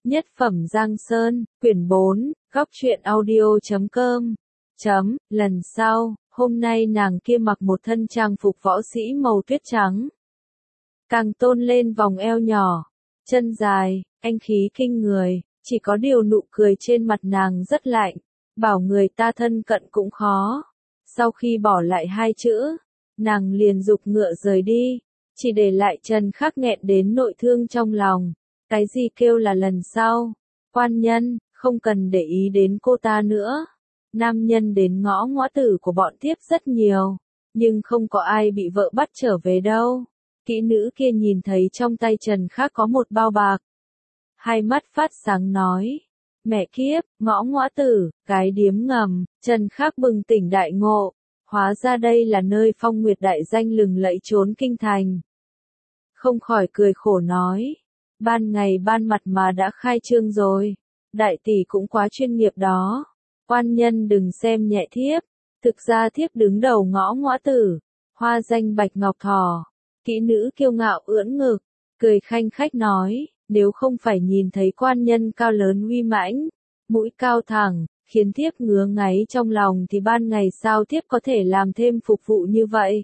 Nhất phẩm Giang Sơn, quyển 4, góc truyện audio.com. Lần sau, hôm nay nàng kia mặc một thân trang phục võ sĩ màu tuyết trắng. Càng tôn lên vòng eo nhỏ, chân dài, anh khí kinh người, chỉ có điều nụ cười trên mặt nàng rất lạnh, bảo người ta thân cận cũng khó. Sau khi bỏ lại hai chữ, nàng liền giục ngựa rời đi, chỉ để lại Trần Khắc nghẹn đến nội thương trong lòng. Cái gì kêu là lần sau? Quan nhân, không cần để ý đến cô ta nữa. Nam nhân đến ngõ ngõ tử của bọn tiếp rất nhiều, nhưng không có ai bị vợ bắt trở về đâu. Kỹ nữ kia nhìn thấy trong tay Trần Khắc có một bao bạc. Hai mắt phát sáng nói, mẹ kiếp, ngõ ngõ tử, cái điếm ngầm. Trần Khắc bừng tỉnh đại ngộ, hóa ra đây là nơi Phong Nguyệt đại danh lừng lẫy trốn kinh thành. Không khỏi cười khổ nói, ban ngày ban mặt mà đã khai trương rồi, đại tỷ cũng quá chuyên nghiệp đó. Quan nhân đừng xem nhẹ thiếp, thực ra thiếp đứng đầu ngõ ngõ tử, hoa danh bạch ngọc thỏ. Kỹ nữ kiêu ngạo ưỡn ngực, cười khanh khách nói, nếu không phải nhìn thấy quan nhân cao lớn uy mãnh, mũi cao thẳng, khiến thiếp ngứa ngáy trong lòng thì ban ngày sao thiếp có thể làm thêm phục vụ như vậy.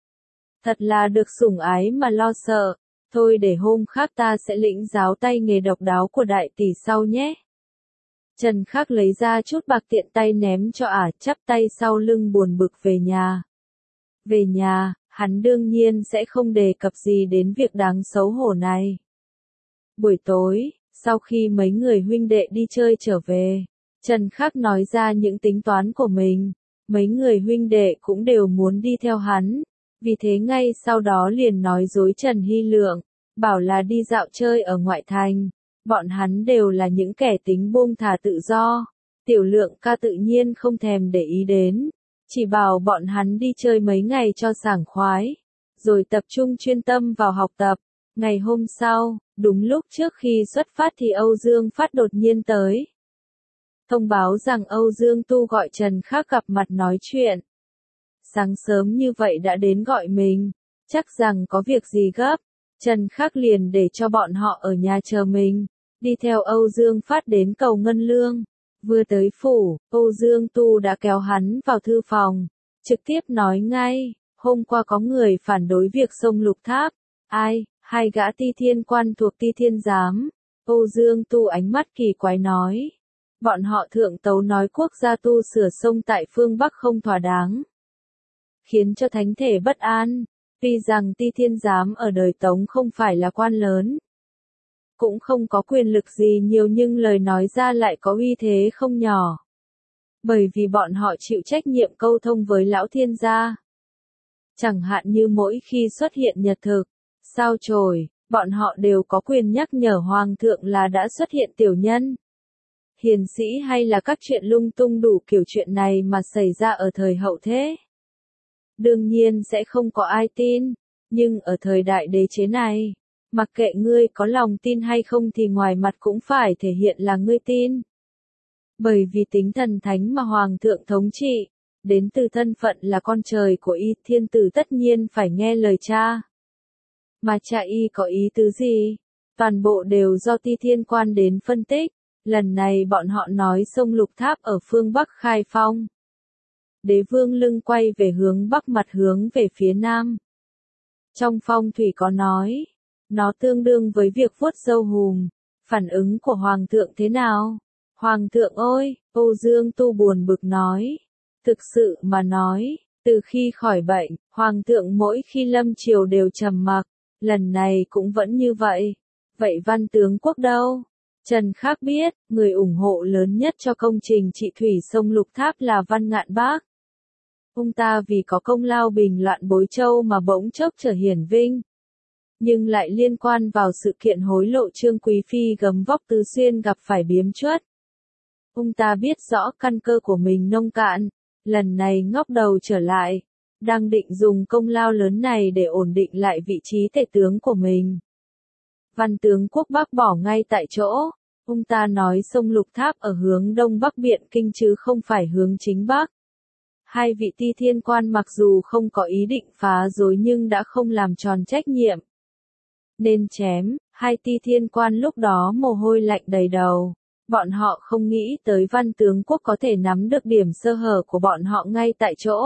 Thật là được sủng ái mà lo sợ. Thôi để hôm khác ta sẽ lĩnh giáo tay nghề độc đáo của đại tỷ sau nhé. Trần Khắc lấy ra chút bạc tiện tay ném cho ả, chắp tay sau lưng buồn bực về nhà. Về nhà, hắn đương nhiên sẽ không đề cập gì đến việc đáng xấu hổ này. Buổi tối, sau khi mấy người huynh đệ đi chơi trở về, Trần Khắc nói ra những tính toán của mình. Mấy người huynh đệ cũng đều muốn đi theo hắn. Vì thế ngay sau đó liền nói dối Trần Hy Lượng, bảo là đi dạo chơi ở ngoại thành. Bọn hắn đều là những kẻ tính buông thả tự do. Tiểu Lượng ca tự nhiên không thèm để ý đến, chỉ bảo bọn hắn đi chơi mấy ngày cho sảng khoái, rồi tập trung chuyên tâm vào học tập. Ngày hôm sau, đúng lúc trước khi xuất phát thì Âu Dương Phát đột nhiên tới. Thông báo rằng Âu Dương Tu gọi Trần Khắc gặp mặt nói chuyện. Sáng sớm như vậy đã đến gọi mình, chắc rằng có việc gì gấp. Trần Khắc liền để cho bọn họ ở nhà chờ mình, đi theo Âu Dương Phát đến cầu Ngân Lương. Vừa tới phủ, Âu Dương Tu đã kéo hắn vào thư phòng, trực tiếp nói ngay, hôm qua có người phản đối việc xông Lục Tháp. Ai? Hai gã Ti Thiên quan thuộc Ti Thiên giám. Âu Dương Tu ánh mắt kỳ quái nói, bọn họ thượng tấu nói quốc gia tu sửa sông tại phương Bắc không thỏa đáng, khiến cho thánh thể bất an. Tuy rằng Ti Thiên giám ở đời Tống không phải là quan lớn, cũng không có quyền lực gì nhiều, nhưng lời nói ra lại có uy thế không nhỏ. Bởi vì bọn họ chịu trách nhiệm câu thông với lão thiên gia. Chẳng hạn như mỗi khi xuất hiện nhật thực, sao chổi, bọn họ đều có quyền nhắc nhở hoàng thượng là đã xuất hiện tiểu nhân, hiền sĩ hay là các chuyện lung tung đủ kiểu chuyện này mà xảy ra ở thời hậu thế. Đương nhiên sẽ không có ai tin, nhưng ở thời đại đế chế này, mặc kệ ngươi có lòng tin hay không thì ngoài mặt cũng phải thể hiện là ngươi tin. Bởi vì tính thần thánh mà hoàng thượng thống trị, đến từ thân phận là con trời của y, thiên tử tất nhiên phải nghe lời cha. Mà cha y có ý tứ gì? Toàn bộ đều do Ti Thiên quan đến phân tích. Lần này bọn họ nói sông Lục Tháp ở phương Bắc khai phong. Đế vương lưng quay về hướng Bắc, mặt hướng về phía Nam. Trong phong thủy có nói, nó tương đương với việc vuốt râu hùm. Phản ứng của hoàng thượng thế nào? Hoàng thượng ơi, Âu Dương Tu buồn bực nói. Thực sự mà nói, từ khi khỏi bệnh, hoàng thượng mỗi khi lâm triều đều trầm mặc, lần này cũng vẫn như vậy. Vậy Văn tướng quốc đâu? Trần Khắc biết, người ủng hộ lớn nhất cho công trình trị thủy sông Lục Tháp là Văn Ngạn Bác. Ông ta vì có công lao bình loạn Bối Châu mà bỗng chốc trở hiển vinh, nhưng lại liên quan vào sự kiện hối lộ Trương Quý Phi gấm vóc Tứ Xuyên gặp phải biếm chuất. Ông ta biết rõ căn cơ của mình nông cạn, lần này ngóc đầu trở lại, đang định dùng công lao lớn này để ổn định lại vị trí tể tướng của mình. Văn tướng quốc bác bỏ ngay tại chỗ. Ông ta nói sông Lục Tháp ở hướng đông bắc Biện Kinh chứ không phải hướng chính bắc. Hai vị Ti Thiên quan mặc dù không có ý định phá rối nhưng đã không làm tròn trách nhiệm. nên chém. Hai ti thiên quan lúc đó mồ hôi lạnh đầy đầu. Bọn họ không nghĩ tới Văn tướng quốc có thể nắm được điểm sơ hở của bọn họ ngay tại chỗ.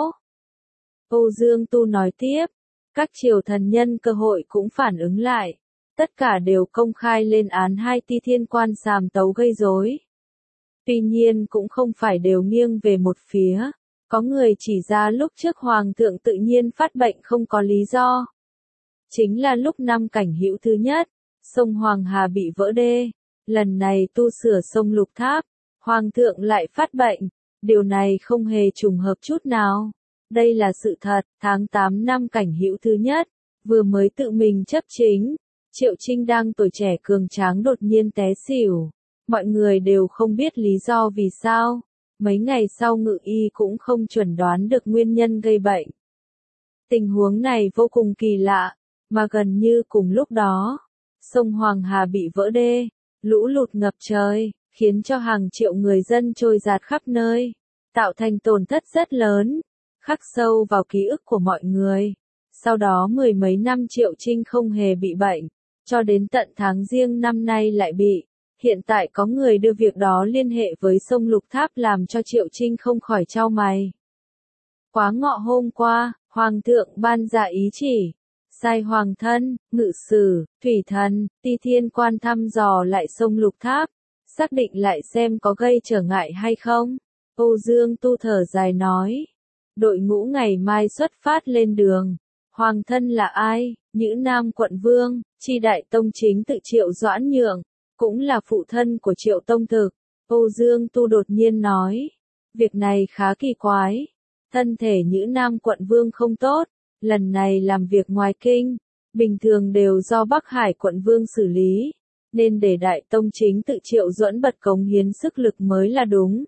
Âu Dương Tu nói tiếp, các triều thần nhân cơ hội cũng phản ứng lại. Tất cả đều công khai lên án hai ti thiên quan sàm tấu gây rối. Tuy nhiên cũng không phải đều nghiêng về một phía. Có người chỉ ra lúc trước hoàng thượng tự nhiên phát bệnh không có lý do. Chính là lúc năm Cảnh Hữu thứ nhất, sông Hoàng Hà bị vỡ đê. Lần này tu sửa sông Lục Tháp, hoàng thượng lại phát bệnh. Điều này không hề trùng hợp chút nào. Đây là sự thật. Tháng 8 năm Cảnh Hữu thứ nhất, vừa mới tự mình chấp chính, Triệu Trinh đang tuổi trẻ cường tráng đột nhiên té xỉu. Mọi người đều không biết lý do vì sao. Mấy ngày sau Ngự y cũng không chuẩn đoán được nguyên nhân gây bệnh. Tình huống này vô cùng kỳ lạ, mà gần như cùng lúc đó, sông Hoàng Hà bị vỡ đê, lũ lụt ngập trời, khiến cho hàng triệu người dân trôi dạt khắp nơi, tạo thành tổn thất rất lớn, khắc sâu vào ký ức của mọi người. Sau đó mười mấy năm Triệu Trinh không hề bị bệnh, cho đến tận tháng Giêng năm nay lại bị. Hiện tại có người đưa việc đó liên hệ với sông Lục Tháp làm cho Triệu Trinh không khỏi chau mày. Quá ngọ hôm qua, Hoàng thượng ban ra ý chỉ, sai Hoàng thân, Ngự sử, Thủy thần, Ti Thiên quan thăm dò lại sông Lục Tháp, xác định lại xem có gây trở ngại hay không. Âu Dương Tu thở dài nói, đội ngũ ngày mai xuất phát lên đường. Hoàng thân là ai? Nhữ Nam quận vương, Chi đại tông chính tự Triệu Doãn Nhượng, cũng là phụ thân của Triệu Tông Thực. Âu Dương Tu đột nhiên nói, việc này khá kỳ quái. Thân thể Nhữ Nam quận vương không tốt, lần này làm việc ngoài kinh, bình thường đều do Bắc Hải quận vương xử lý, nên để đại tông chính tự Triệu Duẫn bật cống hiến sức lực mới là đúng.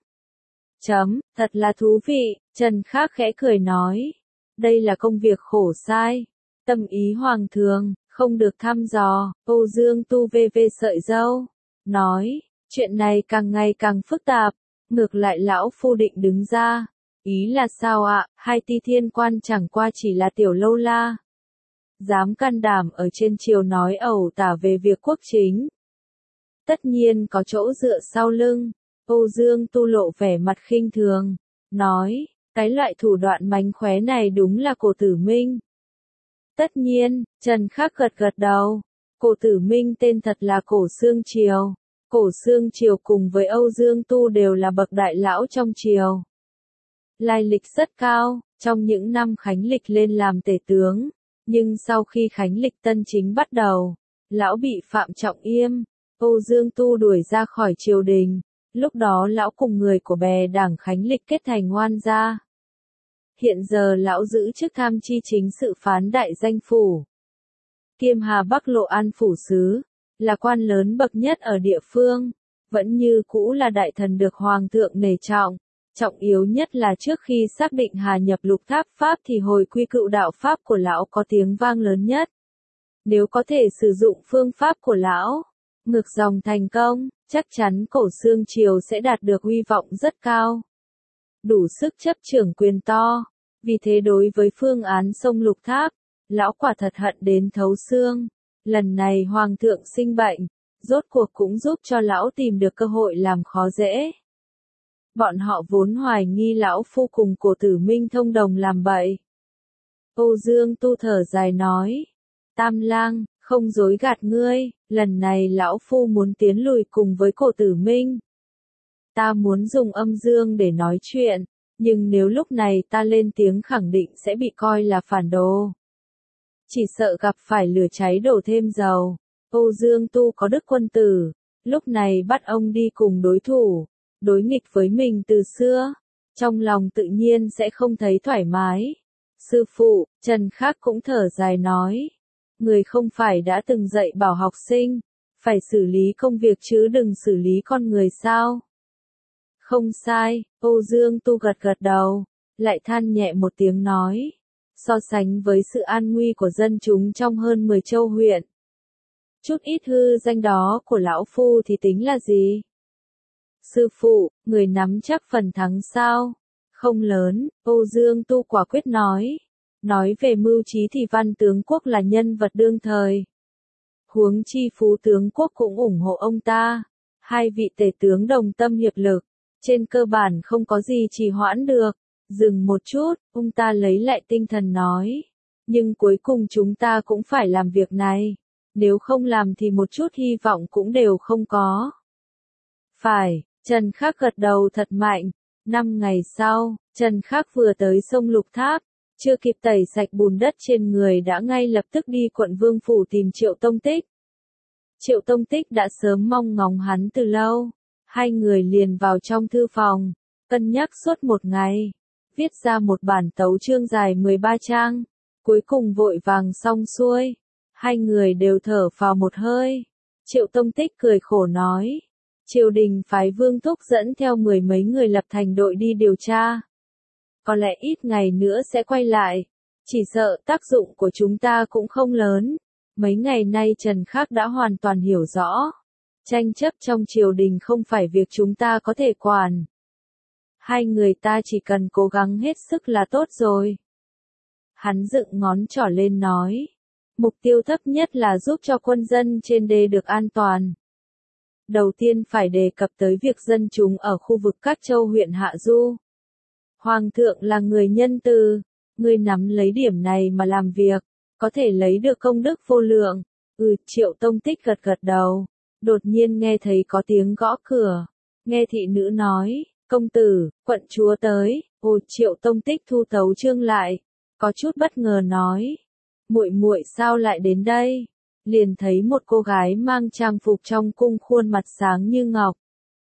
Thật là thú vị, Trần Khắc khẽ cười nói, đây là công việc khổ sai, tâm ý hoàng thượng, không được thăm dò. Âu Dương Tu vê sợi râu, nói, chuyện này càng ngày càng phức tạp, ngược lại lão phu định đứng ra. Ý là sao ạ? Hai ti thiên quan chẳng qua chỉ là tiểu lâu la. Dám can đảm ở trên triều nói ẩu tả về việc quốc chính. Tất nhiên có chỗ dựa sau lưng. Âu Dương Tu lộ vẻ mặt khinh thường, nói, cái loại thủ đoạn mánh khóe này đúng là Cổ Tử Minh. Tất nhiên, Trần Khắc gật gật đầu. Cổ Tử Minh tên thật là Cổ Xương Triều. Cổ Xương Triều cùng với Âu Dương Tu đều là bậc đại lão trong triều. Lai lịch rất cao, trong những năm Khánh Lịch lên làm tể tướng. Nhưng sau khi Khánh Lịch tân chính bắt đầu, lão bị Phạm Trọng Yêm, Âu Dương Tu đuổi ra khỏi triều đình. Lúc đó lão cùng người của bè đảng Khánh Lịch kết thành oan gia. Hiện giờ lão giữ chức tham chi chính sự phán đại danh phủ. Kiêm Hà Bắc Lộ An phủ sứ, là quan lớn bậc nhất ở địa phương, vẫn như cũ là đại thần được hoàng thượng nể trọng. Trọng yếu nhất là trước khi xác định Hà nhập Lục Tháp Pháp thì hồi quy cựu đạo Pháp của lão có tiếng vang lớn nhất. Nếu có thể sử dụng phương pháp của lão, ngược dòng thành công, chắc chắn Cổ Xương Triều sẽ đạt được uy vọng rất cao. Đủ sức chấp trưởng quyền to. Vì thế đối với phương án sông Lục Tháp, lão quả thật hận đến thấu xương. Lần này hoàng thượng sinh bệnh, rốt cuộc cũng giúp cho lão tìm được cơ hội làm khó dễ. Bọn họ vốn hoài nghi lão phu cùng Cổ Tử Minh thông đồng làm bậy. Âu Dương Tu thở dài nói, Tam lang, không dối gạt ngươi, lần này lão phu muốn tiến lùi cùng với Cổ Tử Minh. Ta muốn dùng âm dương để nói chuyện, nhưng nếu lúc này ta lên tiếng khẳng định sẽ bị coi là phản đồ. Chỉ sợ gặp phải lửa cháy đổ thêm dầu. Âu Dương Tu có đức quân tử, lúc này bắt ông đi cùng đối thủ, đối nghịch với mình từ xưa, trong lòng tự nhiên sẽ không thấy thoải mái. Sư phụ, Trần Khắc cũng thở dài nói, người không phải đã từng dạy bảo học sinh, phải xử lý công việc chứ đừng xử lý con người sao? Không sai, Âu Dương Tu gật gật đầu, lại than nhẹ một tiếng nói, so sánh với sự an nguy của dân chúng trong hơn 10 châu huyện. Chút ít hư danh đó của lão phu thì tính là gì? Sư phụ, người nắm chắc phần thắng sao? Không lớn, Âu Dương Tu quả quyết nói. Nói về mưu trí thì Văn tướng quốc là nhân vật đương thời. Huống chi Phú tướng quốc cũng ủng hộ ông ta. Hai vị tể tướng đồng tâm hiệp lực, trên cơ bản không có gì trì hoãn được. Dừng một chút, ông ta lấy lại tinh thần nói. Nhưng cuối cùng chúng ta cũng phải làm việc này. Nếu không làm thì một chút hy vọng cũng đều không có. Phải, Trần Khắc gật đầu thật mạnh. 5 ngày sau, Trần Khắc vừa tới sông Lục Tháp, chưa kịp tẩy sạch bùn đất trên người đã ngay lập tức đi quận Vương Phủ tìm Triệu Tông Tích. Triệu Tông Tích đã sớm mong ngóng hắn từ lâu. Hai người liền vào trong thư phòng, cân nhắc suốt một ngày, viết ra một bản tấu chương dài 13 trang. Cuối cùng vội vàng xong xuôi, hai người đều thở phào một hơi. Triệu Tông Tích cười khổ nói, triều đình phái Vương Thúc dẫn theo 10 mấy người lập thành đội đi điều tra. Có lẽ ít ngày nữa sẽ quay lại, chỉ sợ tác dụng của chúng ta cũng không lớn. Mấy ngày nay Trần Khắc đã hoàn toàn hiểu rõ, tranh chấp trong triều đình không phải việc chúng ta có thể quản. Hai người ta chỉ cần cố gắng hết sức là tốt rồi. Hắn dựng ngón trỏ lên nói, mục tiêu thấp nhất là giúp cho quân dân trên đê được an toàn. Đầu tiên phải đề cập tới việc dân chúng ở khu vực các châu huyện Hạ Du. Hoàng thượng là người nhân từ, người nắm lấy điểm này mà làm việc, có thể lấy được công đức vô lượng. Triệu Tông Tích gật gật đầu, đột nhiên nghe thấy có tiếng gõ cửa. Nghe thị nữ nói, công tử, quận chúa tới. Triệu Tông Tích thu tấu chương lại, có chút bất ngờ nói, muội muội sao lại đến đây? Liền thấy một cô gái mang trang phục trong cung, khuôn mặt sáng như ngọc,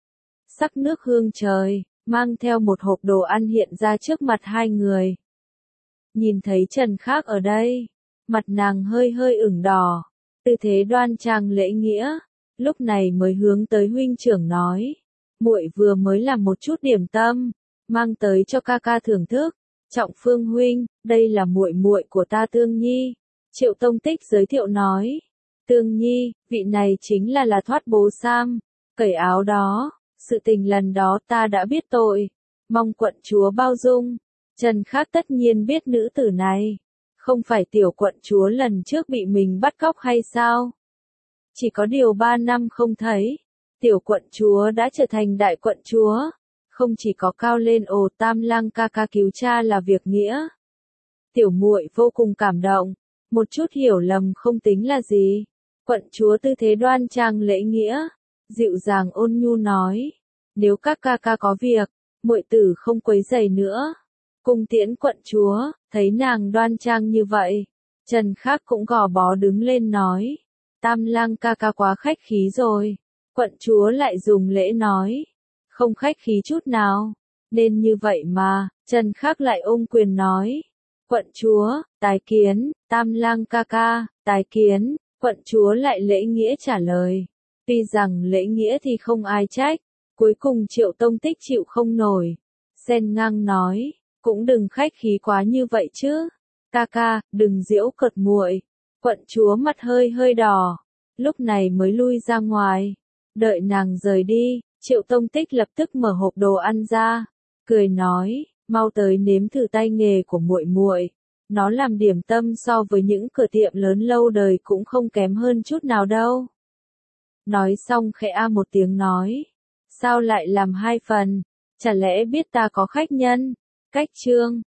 sắc nước hương trời, mang theo một hộp đồ ăn hiện ra trước mặt hai người. Nhìn thấy Trần Khắc ở đây, mặt nàng hơi hơi ửng đỏ, tư thế đoan trang lễ nghĩa, lúc này mới hướng tới huynh trưởng nói, muội vừa mới làm một chút điểm tâm, mang tới cho ca ca thưởng thức. Trọng Phương huynh, đây là muội muội của ta Tương Nhi. Triệu Tông Tích giới thiệu nói, Tương Nhi, vị này chính là thoát bố sam, cởi áo đó, sự tình lần đó ta đã biết tội, mong quận chúa bao dung. Trần Khắc tất nhiên biết nữ tử này, không phải tiểu quận chúa lần trước bị mình bắt cóc hay sao? Chỉ có điều 3 năm không thấy, tiểu quận chúa đã trở thành đại quận chúa, không chỉ có cao lên. Tam Lang ca ca cứu cha là việc nghĩa. Tiểu muội vô cùng cảm động, một chút hiểu lầm không tính là gì. Quận chúa tư thế đoan trang lễ nghĩa, dịu dàng ôn nhu nói, nếu các ca ca có việc, muội tử không quấy rầy nữa. Cung tiễn quận chúa. Thấy nàng đoan trang như vậy, Trần Khắc cũng gò bó đứng lên nói, Tam Lang ca ca quá khách khí rồi. Quận chúa lại dùng lễ nói, không khách khí chút nào, nên như vậy mà. Trần Khắc lại ôm quyền nói, quận chúa, tái kiến. Tam Lang ca ca, tái kiến. Quận chúa lại lễ nghĩa trả lời, tuy rằng lễ nghĩa thì không ai trách. Cuối cùng Triệu Tông Tích chịu không nổi, xen ngang nói, cũng đừng khách khí quá như vậy chứ. Ca ca, đừng giễu cợt muội. Quận chúa mặt hơi hơi đỏ, lúc này mới lui ra ngoài. Đợi nàng rời đi, Triệu Tông Tích lập tức mở hộp đồ ăn ra, cười nói, mau tới nếm thử tay nghề của muội muội. Nó làm điểm tâm so với những cửa tiệm lớn lâu đời cũng không kém hơn chút nào đâu. Nói xong khẽ a một tiếng nói, sao lại làm 2 phần? Chả lẽ biết ta có khách nhân? Cách chương